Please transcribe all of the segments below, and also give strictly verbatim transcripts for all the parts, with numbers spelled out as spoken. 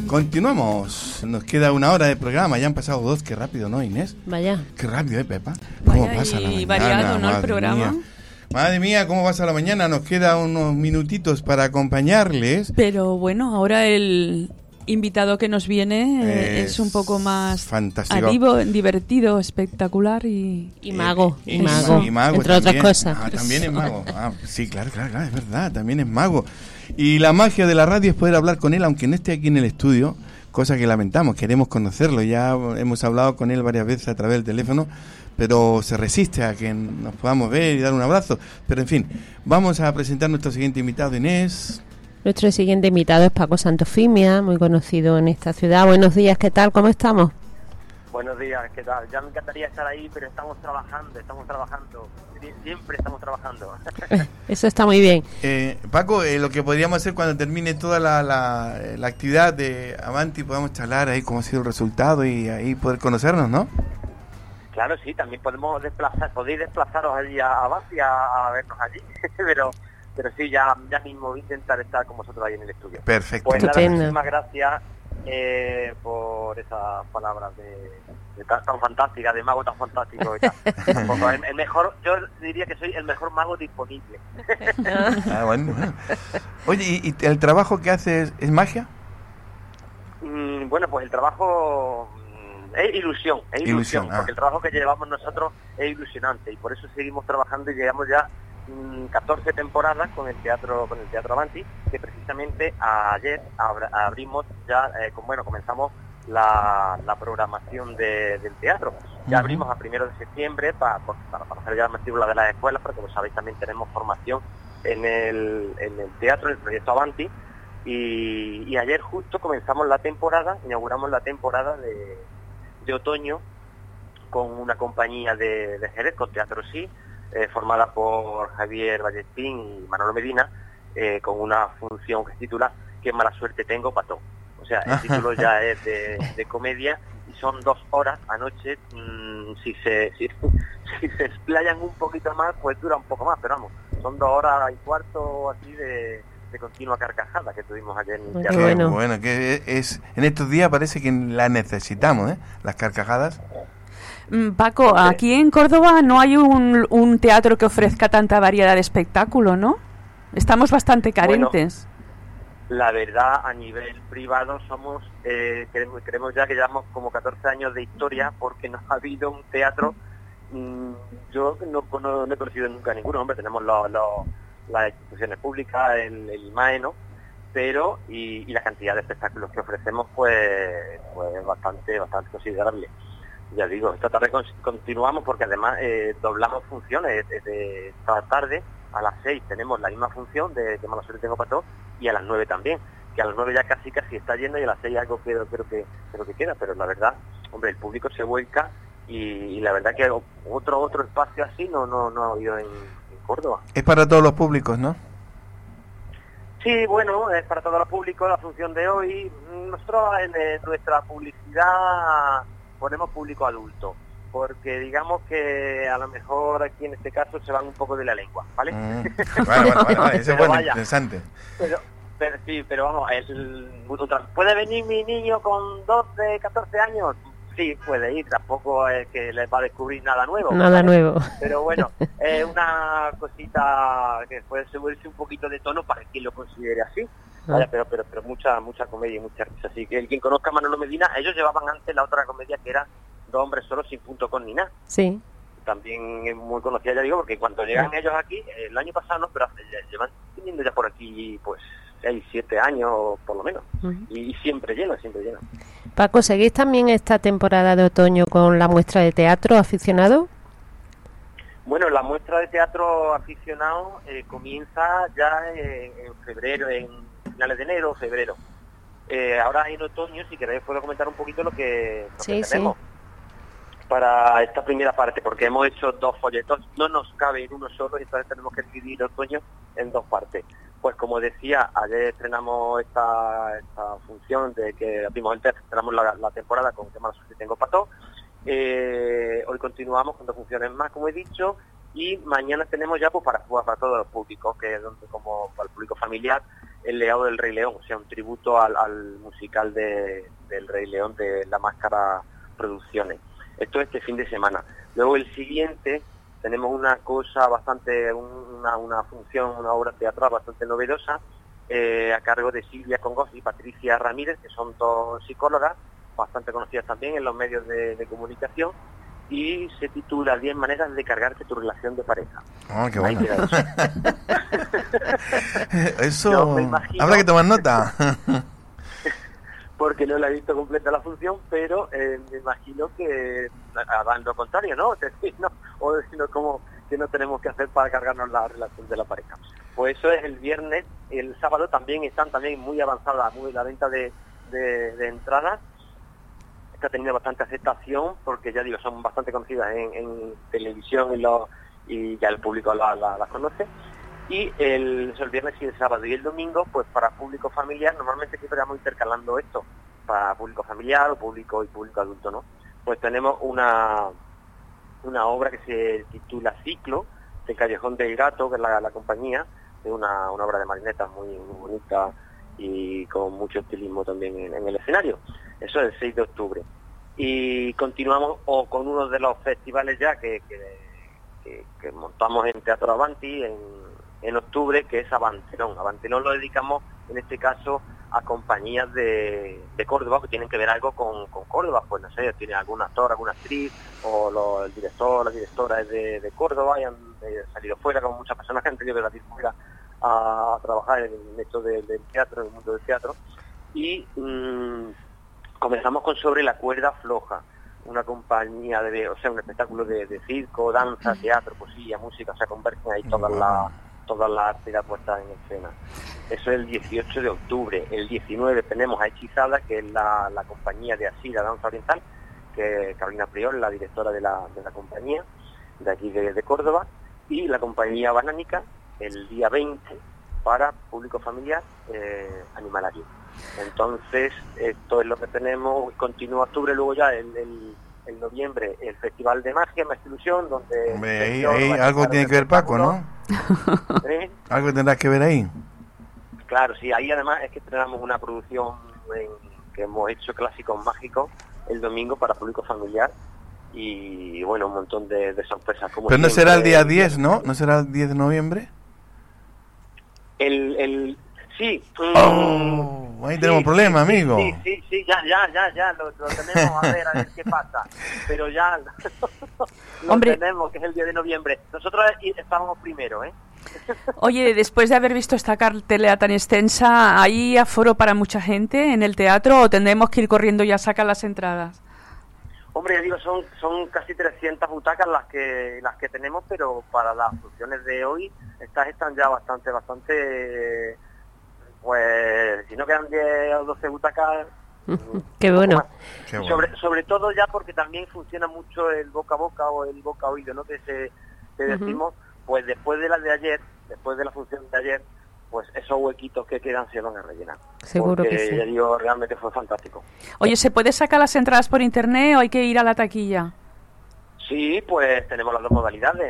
Continuamos, nos queda una hora de programa, ya han pasado dos, qué rápido, ¿no, Inés? Vaya. Qué rápido, ¿eh, Pepa? ¿Cómo Vaya, pasa la y mañana? variado, ¿no?, el programa. Mía. Madre mía, ¿cómo pasa la mañana? Nos queda unos minutitos para acompañarles. Pero bueno, ahora el invitado que nos viene eh, es, es un poco más fantástico, adivo, divertido, espectacular y... Y mago, eh, y, mago, y mago entre también. otras cosas. Ah, también es mago. Ah, sí, claro, claro, claro, es verdad, también es mago. Y la magia de la radio es poder hablar con él, aunque no esté aquí en el estudio, cosa que lamentamos, queremos conocerlo, ya hemos hablado con él varias veces a través del teléfono, pero se resiste a que nos podamos ver y dar un abrazo. Pero en fin, vamos a presentar nuestro siguiente invitado, Inés. Nuestro siguiente invitado es Paco Santofimia, muy conocido en esta ciudad. Buenos días, ¿qué tal? ¿Cómo estamos? Buenos días, ¿qué tal? Ya me encantaría estar ahí, pero estamos trabajando, estamos trabajando. Siempre estamos trabajando. Eso está muy bien. Eh, Paco, eh, lo que podríamos hacer cuando termine toda la, la, la actividad de Avanti, podemos charlar ahí cómo ha sido el resultado y ahí poder conocernos, ¿no? Claro, sí, también podemos desplazar, podéis desplazaros allí a Avanti a, a vernos allí, pero pero sí, ya, ya mismo voy a intentar estar con vosotros ahí en el estudio. Perfecto. Pues nada, Estupendo. muchísimas gracias eh, por esas palabras de, de tan, tan fantásticas, de mago tan fantástico y tal. Tampoco, el, el mejor, yo diría que soy el mejor mago disponible. Ah, bueno, bueno. Oye, ¿y, y el trabajo que haces es magia? Mm, bueno, pues el trabajo mm, es ilusión, es ilusión, Ilusión, ah. porque el trabajo que llevamos nosotros es ilusionante y por eso seguimos trabajando y llegamos ya mm, catorce temporadas con el teatro con el Teatro Avanti, que precisamente ayer abra, abrimos ya, eh, con, bueno, comenzamos la, la programación de, del teatro. Ya Uh-huh. abrimos a primero de septiembre para, para, para hacer ya la matrícula de las escuelas, porque como sabéis también tenemos formación en el, en el teatro, en el proyecto Avanti. Y, y ayer justo comenzamos la temporada, inauguramos la temporada de, de otoño con una compañía de, de Jerez, con Teatro Sí, eh, formada por Javier Ballestín y Manolo Medina, eh, con una función que se titula Qué mala suerte tengo, Pato. O sea, el título ya es de, de comedia y son dos horas anoche. Mmm, si se si, si se explayan un poquito más, pues dura un poco más, pero vamos, son dos horas y cuarto así de... de continua carcajada que tuvimos ayer en el teatro. Qué bueno. bueno, que es en estos días parece que la necesitamos, ¿eh? Las carcajadas. Mm, Paco, aquí en Córdoba no hay un, un teatro que ofrezca tanta variedad de espectáculo, ¿no? Estamos bastante carentes. Bueno, la verdad, a nivel privado somos, eh, queremos, queremos ya que llevamos como catorce años de historia porque no ha habido un teatro, mmm, yo no, no, no he conocido nunca ninguno, hombre, tenemos los... los las instituciones públicas, el, el IMAE, ¿no? Pero, y, y la cantidad de espectáculos que ofrecemos, pues, pues bastante, bastante considerable. Ya digo, esta tarde con, continuamos porque además eh, doblamos funciones. Desde esta tarde a las seis tenemos la misma función de que mala suerte tengo para todos y a las nueve también, que a las nueve ya casi casi está lleno y a las seis algo creo, creo que creo que queda, pero la verdad, hombre, el público se vuelca y, y la verdad que otro otro espacio así no no no ha habido en Córdoba. Es para todos los públicos, ¿no? Sí, bueno, es para todo el público la función de hoy. Nosotros en, en nuestra publicidad ponemos público adulto, porque digamos que a lo mejor aquí en este caso se van un poco de la lengua, ¿vale? Mm. Vale, vale, vale, vale. Eso es bueno, vaya, interesante. Pero, pero sí, pero vamos, el, ¿puede venir mi niño con doce, catorce años? Sí, puede ir, tampoco es que les va a descubrir nada nuevo. Nada ¿vale? nuevo. Pero bueno, es una cosita que puede subirse un poquito de tono para quien lo considere así. Vaya, pero pero pero mucha mucha comedia y mucha risa. Así que el quien conozca a Manolo Medina, ellos llevaban antes la otra comedia que era Dos hombres solos sin punto con ni nada. Sí. También es muy conocida, ya digo, porque cuando llegan ellos aquí, el año pasado no, pero hace, ya, llevan teniendo ya por aquí pues seis, siete años por lo menos. Uh-huh. Y siempre lleno, siempre lleno. Paco, ¿seguís también esta temporada de otoño con la muestra de teatro aficionado? Bueno, la muestra de teatro aficionado eh, comienza ya en, en febrero, en finales de enero o febrero. Eh, ahora en otoño, si queréis, puedo comentar un poquito lo que, lo sí, que tenemos sí. para esta primera parte, porque hemos hecho dos folletos, no nos cabe en uno solo y entonces tenemos que dividir el otoño en dos partes. Pues como decía, ayer estrenamos esta, esta función de que abrimos el teatro, estrenamos la, la temporada con Qué mala suerte tengo pato. Eh, hoy continuamos con dos funciones más, como he dicho, y mañana tenemos ya pues para, para todos los públicos, que es donde, como para el público familiar, El legado del Rey León, o sea, un tributo al, al musical de, del Rey León de La Máscara Producciones. Esto este fin de semana. Luego el siguiente tenemos una cosa bastante, una, una función, una obra teatral bastante novedosa, eh, a cargo de Silvia Congos y Patricia Ramírez, que son dos psicólogas, bastante conocidas también en los medios de, de comunicación, y se titula diez maneras de cargarte tu relación de pareja. Oh, qué bueno. Eso, Yo imagino, habrá que tomar nota. Porque no la he visto completa la función, pero eh, me imagino que harán lo contrario, ¿no? Es decir, no, o decir, como que no tenemos que hacer para cargarnos la relación de la pareja. Pues eso es el viernes. El sábado también están también muy avanzadas, muy la venta de, de, de entradas. Está teniendo bastante aceptación porque, ya digo, son bastante conocidas en, en televisión y, lo, y ya el público las la, la conoce. Y el, el viernes y el sábado y el domingo, pues para público familiar, normalmente siempre vamos intercalando esto, para público familiar o público y público adulto, ¿no? Pues tenemos una, una obra que se titula Ciclo, de Callejón del Gato, que es la, la compañía, es una, una obra de marionetas muy, muy bonita y con mucho estilismo también en, en el escenario. Eso es el seis de octubre. Y continuamos o con uno de los festivales ya que, que, que, que montamos en Teatro Avanti en, en octubre, que es Avantelón. Avantelón lo dedicamos, en este caso, a compañías de, de Córdoba que tienen que ver algo con, con Córdoba. Pues no sé, tiene algún actor, alguna actriz, o lo, el director, la directora es de, de Córdoba y han eh, salido fuera, como muchas personas que han tenido que salir fuera a, a trabajar en esto del de teatro, en el mundo del teatro. Y mmm, comenzamos con Sobre la cuerda floja, una compañía de, o sea, un espectáculo de, de circo, danza, teatro, poesía, música, o sea, convergen ahí todas las todas las artes puestas en escena. Eso es el dieciocho de octubre. El diecinueve tenemos a Hechizada, que es la, la compañía de Así, la danza oriental, que Carolina Prior, la directora de la, de la compañía, de aquí de, de Córdoba, y la compañía Banánica, el día veinte, para público familiar, eh, animalario. Entonces, esto es lo que tenemos. Continúa octubre, luego ya el, el, el noviembre, el Festival de Magia, Más Ilusión, donde... Hombre, ahí, ahí algo tiene que ver Paco, ¿no? ¿Eh? Algo tendrás que ver ahí. Claro, sí, ahí además es que tenemos una producción en, que hemos hecho clásicos mágicos el domingo para público familiar y, bueno, un montón de, de sorpresas. Como Pero no siempre, será el día diez, ¿no? ¿No será el diez de noviembre? El... el sí. Oh, ahí sí, tenemos un problema, sí, amigo. Sí, sí, sí, ya, ya, ya, ya, lo, lo tenemos, a ver, a ver qué pasa. Pero ya lo Hombre. tenemos, que es el diez de noviembre. Nosotros estábamos primero, ¿eh? Oye, después de haber visto esta cartelera tan extensa, ¿hay aforo para mucha gente en el teatro o tendremos que ir corriendo y a sacar las entradas? Hombre, ya digo, son son casi trescientas butacas las que las que tenemos, pero para las funciones de hoy estas están ya bastante, bastante, pues si no quedan diez o doce butacas. Qué bueno. Qué bueno. Sobre, sobre todo ya porque también funciona mucho el boca a boca o el boca a oído, ¿no? Que se que decimos, pues después de la de ayer, después de la función de ayer, pues esos huequitos que quedan se van a rellenar. Seguro porque, que sí. ya digo, realmente fue fantástico. Oye, ¿se puede sacar las entradas por internet o hay que ir a la taquilla? Sí, pues tenemos las dos modalidades.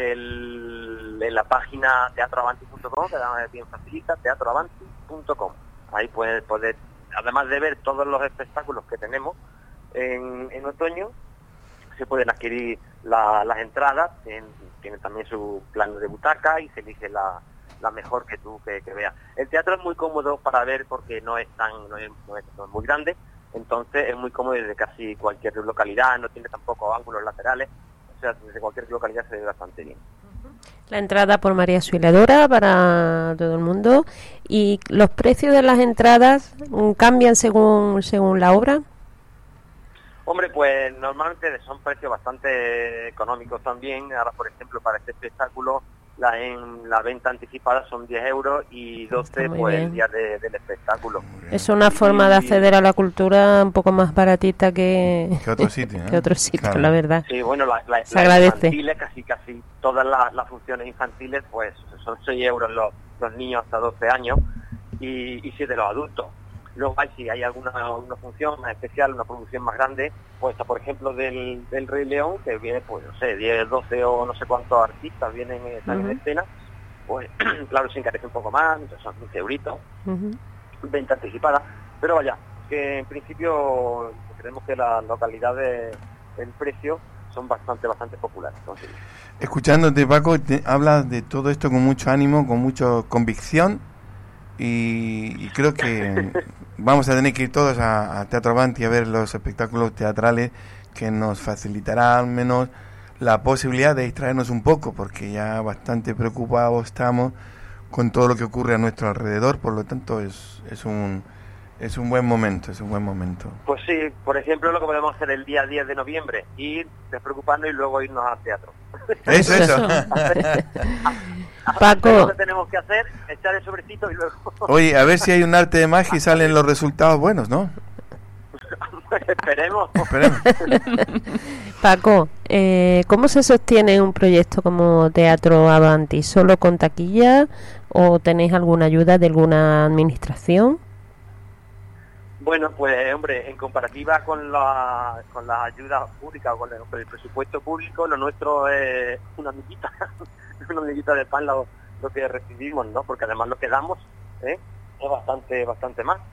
El, en la página teatroavanti punto com, que además es bien facilita, teatroavanti punto com. Ahí puedes poder, además de ver todos los espectáculos que tenemos en, en otoño, se pueden adquirir la, las entradas, tienen, tienen también su plan de butaca y se elige la, la mejor que tú que, que veas. El teatro es muy cómodo para ver porque no es tan no es, no es, no es muy grande, entonces es muy cómodo desde casi cualquier localidad, no tiene tampoco ángulos laterales, o sea, desde cualquier localidad se ve bastante bien. La entrada por María Auxiliadora para todo el mundo. ¿Y los precios de las entradas mm, cambian según según la obra? Hombre, pues normalmente son precios bastante económicos también. Ahora, por ejemplo, para este espectáculo, la en la venta anticipada son diez euros y doce pues el día de, del espectáculo. Es una forma de acceder a la cultura un poco más baratita que, que otro sitio, ¿eh? que otro sitio, Claro. la verdad. Sí, bueno, la, la, Se las agradece. infantiles, casi casi todas las, las funciones infantiles, pues son seis euros los, los niños hasta doce años y, y siete los adultos. Luego hay, si hay alguna una función más especial, una producción más grande, pues por ejemplo del, del Rey León, que viene, pues no sé, diez, doce o no sé cuántos artistas vienen están Uh-huh. en escena, pues claro, se encarece un poco más, entonces son quince euritos, Ujú. venta anticipada, pero vaya, que en principio creemos que las localidades, el precio, son bastante, bastante populares. Entonces, Escuchándote, Paco, te, hablas de todo esto con mucho ánimo, con mucha convicción, y, y creo que vamos a tener que ir todos a, a Teatro Avanti a ver los espectáculos teatrales, que nos facilitará al menos la posibilidad de distraernos un poco, porque ya bastante preocupados estamos con todo lo que ocurre a nuestro alrededor, por lo tanto es, es un es un buen momento, es un buen momento. pues sí, por ejemplo, lo que podemos hacer el día diez de noviembre, ir despreocupando y luego irnos al teatro. Eso, eso. Paco. Lo que tenemos que hacer, echar el sobrecito y luego... Oye, a ver si hay un arte de magia y salen los resultados buenos, ¿no? Esperemos. Esperemos. Paco, eh, ¿cómo se sostiene un proyecto como Teatro Avanti? ¿Solo con taquilla o tenéis alguna ayuda de alguna administración? Bueno, pues hombre, en comparativa con la, con las ayudas públicas o con el, con el presupuesto público, lo nuestro es una amiguita, una amiguita de pan lo, lo que recibimos, ¿no? Porque además lo que damos, ¿eh? es bastante, bastante más.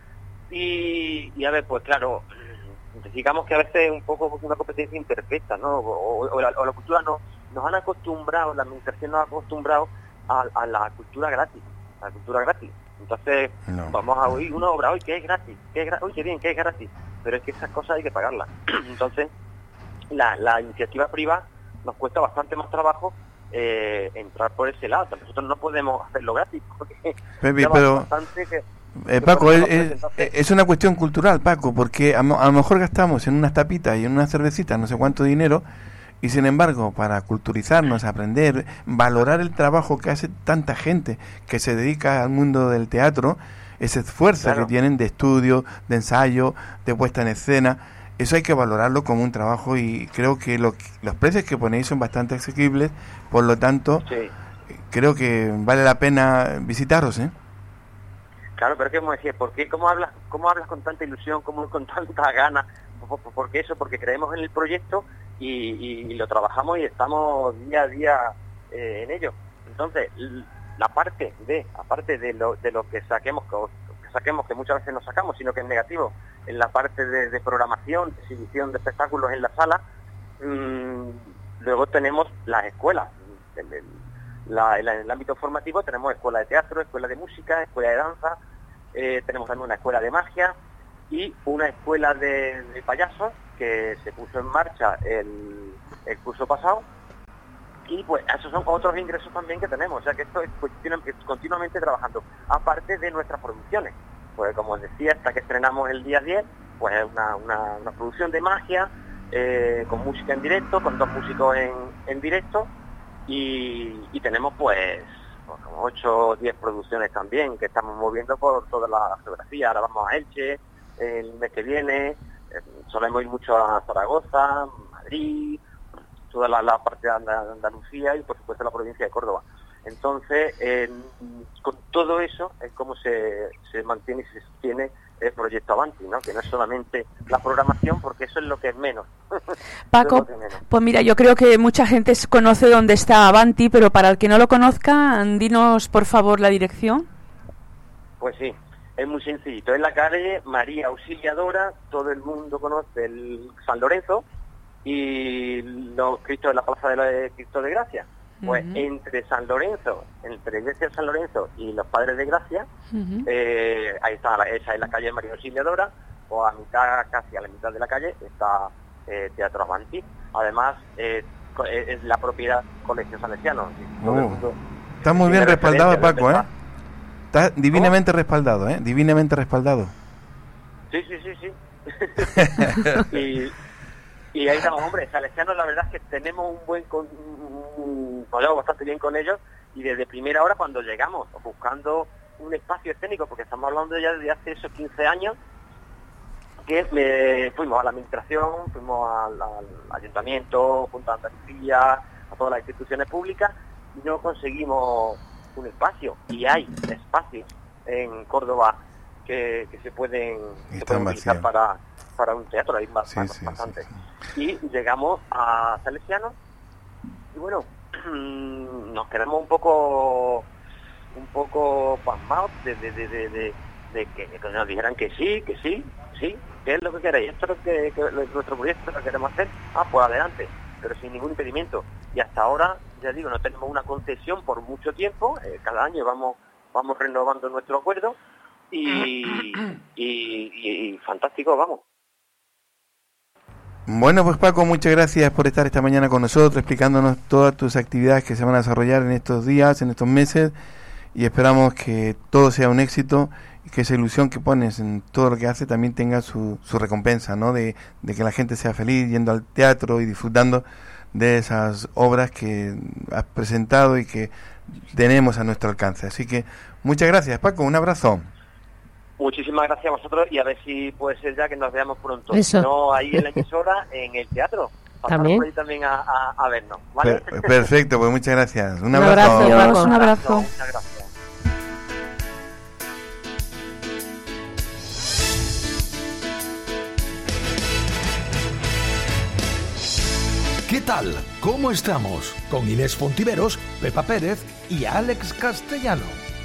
Y, y a ver, pues claro, digamos que a veces un poco una competencia imperfecta, ¿no? O, o, la, o la cultura no, nos han acostumbrado, la administración nos ha acostumbrado a, a la cultura gratis, a la cultura gratis. Entonces No. vamos a oír una obra hoy que es gratis, que es gra- uy, qué bien, que es gratis, pero es que esas cosas hay que pagarlas. Entonces la, la iniciativa privada nos cuesta bastante más trabajo eh, entrar por ese lado. Nosotros no podemos hacerlo gratis porque Pepe, ya pero bastante que, eh, que Paco, por es, ejemplo, es, entonces, es una cuestión cultural, Paco, porque a, mo- a lo mejor gastamos en unas tapitas y en unas cervecitas no sé cuánto dinero, y sin embargo, para culturizarnos, aprender, valorar el trabajo que hace tanta gente que se dedica al mundo del teatro, ese esfuerzo Claro. que tienen de estudio, de ensayo, de puesta en escena, eso hay que valorarlo como un trabajo, y creo que lo, los precios que ponéis son bastante asequibles, por lo tanto, sí. creo que vale la pena visitaros, ¿eh? Claro, pero es que como decía, ¿por qué? ¿Cómo hablas, cómo hablas con tanta ilusión, cómo con tanta gana? ¿Por, por, por qué eso? Porque creemos en el proyecto y, y, y lo trabajamos y estamos día a día eh, en ello. Entonces, l- la parte de, aparte de lo, de lo que saquemos, que, que saquemos, que muchas veces no sacamos, sino que es negativo, en la parte de, de programación, de exhibición de espectáculos en la sala, mmm, luego tenemos las escuelas. El, el, La, en el ámbito formativo tenemos escuela de teatro, escuela de música, escuela de danza, eh, tenemos también una escuela de magia y una escuela de, de payasos que se puso en marcha el, el curso pasado, y pues esos son otros ingresos también que tenemos, o sea que esto es continu- es continuamente trabajando, aparte de nuestras producciones, pues como os decía, hasta que estrenamos el día diez, pues es una, una, una producción de magia, eh, con música en directo, con dos músicos en, en directo, Y, y tenemos pues, pues como ocho o diez producciones también que estamos moviendo por toda la geografía. Ahora vamos a Elche el mes que viene, eh, solemos ir mucho a Zaragoza, Madrid, toda la, la parte de Andal- Andalucía y por supuesto la provincia de Córdoba. Entonces, eh, con todo eso es como se, se mantiene y se sostiene el proyecto Avanti, ¿no? Que no es solamente la programación, porque eso es lo que es menos. Paco, Eso es lo que es menos. pues mira, yo creo que mucha gente s- conoce dónde está Avanti, pero para el que no lo conozca, dinos por favor la dirección. Pues sí, es muy sencillito. Es la calle María Auxiliadora, todo el mundo conoce el San Lorenzo y los Cristos de la Plaza de la Cristo de Gracia. Pues Ujú. entre San Lorenzo, entre la iglesia de San Lorenzo y los Padres de Gracia, Ujú. eh, ahí está, la- esa es la calle María Auxiliadora, o a mitad, casi a la mitad de la calle, está eh, Teatro Avanti. Además, eh, co- eh, es la propiedad Colegio Salesiano. Y todo el Oh. mundo Está muy bien tiene respaldado, referencia, Paco, ¿eh? ¿verdad? Está divinamente respaldado, ¿eh? Divinamente respaldado. Sí, sí, sí, sí. y, y ahí estamos, hombre, salesianos, la verdad es que tenemos un buen, con, un- nos llevamos bastante bien con ellos, y desde primera hora cuando llegamos, buscando un espacio escénico, porque estamos hablando ya de hace esos quince años, que me, fuimos a la administración, fuimos al, al ayuntamiento, Junta de Andalucía, a todas las instituciones públicas, y no conseguimos un espacio, y hay espacios en Córdoba que, que se pueden, se Están pueden utilizar vacíos. para, para un teatro, hay ba- Sí, ba- sí, bastante. sí, sí. Y llegamos a Salesiano, y bueno, nos quedamos un poco un poco pasmados de, de, de, de, de, de que, que nos dijeran que sí, que sí, sí, ¿qué es lo que queréis? Esto es lo que, que lo, nuestro proyecto lo queremos hacer, ah, pues adelante, pero sin ningún impedimento. Y hasta ahora, ya digo, no tenemos una concesión por mucho tiempo, eh, cada año vamos vamos renovando nuestro acuerdo y, y, y, y fantástico, vamos. Bueno, pues Paco, muchas gracias por estar esta mañana con nosotros, explicándonos todas tus actividades que se van a desarrollar en estos días, en estos meses, y esperamos que todo sea un éxito y que esa ilusión que pones en todo lo que hace también tenga su, su recompensa, ¿no? De, de que la gente sea feliz yendo al teatro y disfrutando de esas obras que has presentado y que tenemos a nuestro alcance. Así que muchas gracias, Paco, un abrazo. Muchísimas gracias a vosotros y a ver si puede ser ya que nos veamos pronto. Eso. No ahí en la emisora, en el teatro. Pasaros También. por ahí también a, a, a vernos, ¿vale? Per- perfecto, pues muchas gracias. Un Un abrazo. abrazo, Paco. Un abrazo. Muchas gracias. ¿Qué tal? ¿Cómo estamos? Con Inés Fontiveros, Pepa Pérez y Alex Castellano.